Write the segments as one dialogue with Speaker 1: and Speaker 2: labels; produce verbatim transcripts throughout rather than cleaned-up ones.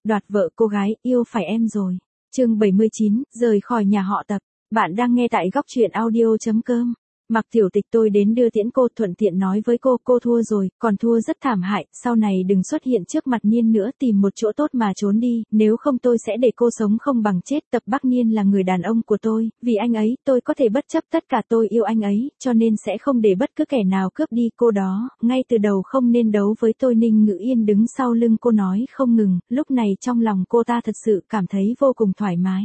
Speaker 1: đoạt vợ cô gái, yêu phải em rồi. Chương bảy mươi chín, rời khỏi nhà họ Tập. Bạn đang nghe tại góc truyện audio chấm com. Mặc Tiểu Tịch tôi đến đưa tiễn cô, thuận tiện nói với cô, cô thua rồi, còn thua rất thảm hại, sau này đừng xuất hiện trước mặt Niên nữa, tìm một chỗ tốt mà trốn đi, nếu không tôi sẽ để cô sống không bằng chết. Tập Bắc Niên là người đàn ông của tôi, vì anh ấy, tôi có thể bất chấp tất cả, tôi yêu anh ấy, cho nên sẽ không để bất cứ kẻ nào cướp đi cô đó, ngay từ đầu không nên đấu với tôi. Ninh Ngữ Yên đứng sau lưng cô nói không ngừng, lúc này trong lòng cô ta thật sự cảm thấy vô cùng thoải mái.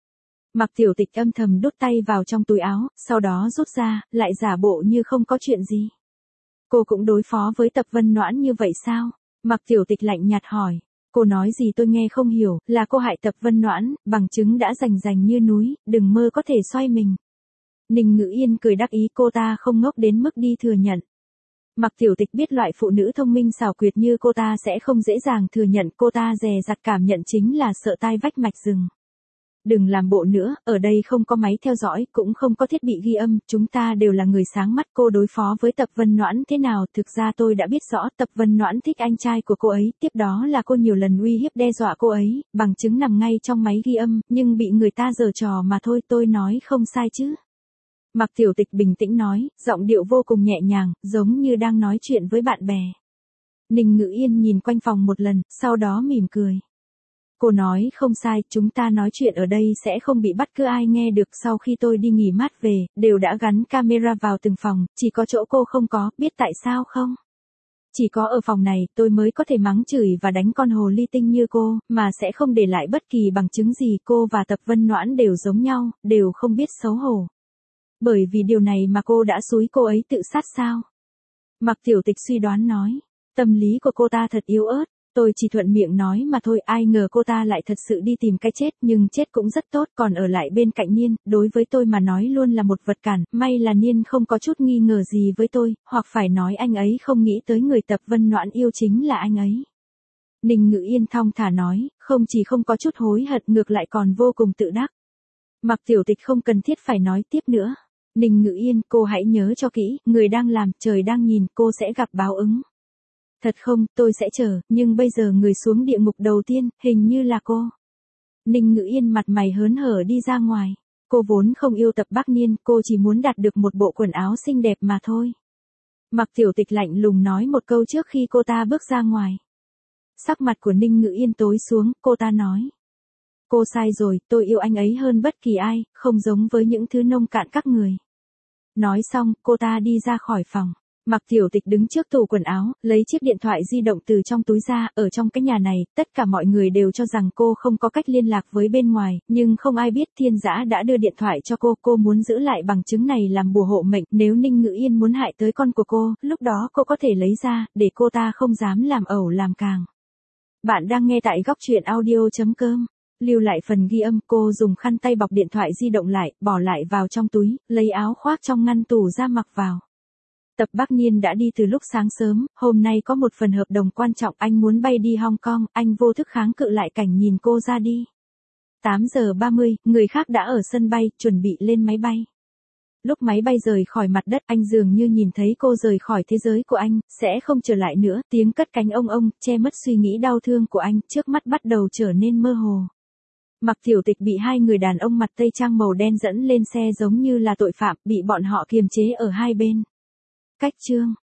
Speaker 1: Mặc Tiểu Tịch âm thầm đút tay vào trong túi áo, sau đó rút ra, lại giả bộ như không có chuyện gì. Cô cũng đối phó với Tập Vân Noãn như vậy sao? Mặc Tiểu Tịch lạnh nhạt hỏi. Cô nói gì tôi nghe không hiểu, là cô hại Tập Vân Noãn, bằng chứng đã rành rành như núi, đừng mơ có thể xoay mình. Ninh Ngữ Yên cười đắc ý, cô ta không ngốc đến mức đi thừa nhận. Mặc Tiểu Tịch biết loại phụ nữ thông minh xảo quyệt như cô ta sẽ không dễ dàng thừa nhận, cô ta dè dặt cảm nhận chính là sợ tai vách mạch rừng. Đừng làm bộ nữa, ở đây không có máy theo dõi, cũng không có thiết bị ghi âm, chúng ta đều là người sáng mắt. Cô đối phó với Tập Vân Noãn thế nào, thực ra tôi đã biết rõ. Tập Vân Noãn thích anh trai của cô ấy, tiếp đó là cô nhiều lần uy hiếp đe dọa cô ấy, bằng chứng nằm ngay trong máy ghi âm, nhưng bị người ta giở trò mà thôi, tôi nói không sai chứ. Mặc Tiểu Tịch bình tĩnh nói, giọng điệu vô cùng nhẹ nhàng, giống như đang nói chuyện với bạn bè. Ninh Ngữ Yên nhìn quanh phòng một lần, sau đó mỉm cười. Cô nói không sai, chúng ta nói chuyện ở đây sẽ không bị bắt cứ ai nghe được. Sau khi tôi đi nghỉ mát về, đều đã gắn camera vào từng phòng, chỉ có chỗ cô không có, biết tại sao không? Chỉ có ở phòng này, tôi mới có thể mắng chửi và đánh con hồ ly tinh như cô, mà sẽ không để lại bất kỳ bằng chứng gì. Cô và Tập Vân Noãn đều giống nhau, đều không biết xấu hổ. Bởi vì điều này mà cô đã xúi cô ấy tự sát sao? Mặc Tiểu Tịch suy đoán nói, tâm lý của cô ta thật yếu ớt. Tôi chỉ thuận miệng nói mà thôi, ai ngờ cô ta lại thật sự đi tìm cái chết, nhưng chết cũng rất tốt, còn ở lại bên cạnh Niên, đối với tôi mà nói luôn là một vật cản, may là Niên không có chút nghi ngờ gì với tôi, hoặc phải nói anh ấy không nghĩ tới người Tập Vân Noãn yêu chính là anh ấy. Ninh Ngữ Yên thong thả nói, không chỉ không có chút hối hận, ngược lại còn vô cùng tự đắc. Mặc Tiểu Tịch không cần thiết phải nói tiếp nữa. Ninh Ngữ Yên, cô hãy nhớ cho kỹ, người đang làm, trời đang nhìn, cô sẽ gặp báo ứng. Thật không, tôi sẽ chờ, nhưng bây giờ người xuống địa ngục đầu tiên, hình như là cô. Ninh Ngữ Yên mặt mày hớn hở đi ra ngoài. Cô vốn không yêu Tập Bắc Niên, cô chỉ muốn đạt được một bộ quần áo xinh đẹp mà thôi. Mặc Tiểu Tịch lạnh lùng nói một câu trước khi cô ta bước ra ngoài. Sắc mặt của Ninh Ngữ Yên tối xuống, cô ta nói. Cô sai rồi, tôi yêu anh ấy hơn bất kỳ ai, không giống với những thứ nông cạn các người. Nói xong, cô ta đi ra khỏi phòng. Mặc Tiểu Tịch đứng trước tủ quần áo, lấy chiếc điện thoại di động từ trong túi ra, ở trong cái nhà này, tất cả mọi người đều cho rằng cô không có cách liên lạc với bên ngoài, nhưng không ai biết Thiên Dã đã đưa điện thoại cho cô, cô muốn giữ lại bằng chứng này làm bùa hộ mệnh, nếu Ninh Ngữ Yên muốn hại tới con của cô, lúc đó cô có thể lấy ra, để cô ta không dám làm ẩu làm càng. Bạn đang nghe tại góc truyện audio chấm com. Lưu lại phần ghi âm, cô dùng khăn tay bọc điện thoại di động lại, bỏ lại vào trong túi, lấy áo khoác trong ngăn tủ ra mặc vào. Tập Bắc Niên đã đi từ lúc sáng sớm, hôm nay có một phần hợp đồng quan trọng, anh muốn bay đi Hong Kong, anh vô thức kháng cự lại cảnh nhìn cô ra đi. tám giờ ba mươi, người khác đã ở sân bay, chuẩn bị lên máy bay. Lúc máy bay rời khỏi mặt đất, anh dường như nhìn thấy cô rời khỏi thế giới của anh, sẽ không trở lại nữa, tiếng cất cánh ông ông, che mất suy nghĩ đau thương của anh, trước mắt bắt đầu trở nên mơ hồ. Mặc Tiểu Tịch bị hai người đàn ông mặt tây trang màu đen dẫn lên xe giống như là tội phạm, bị bọn họ kiềm chế ở hai bên. Cách chương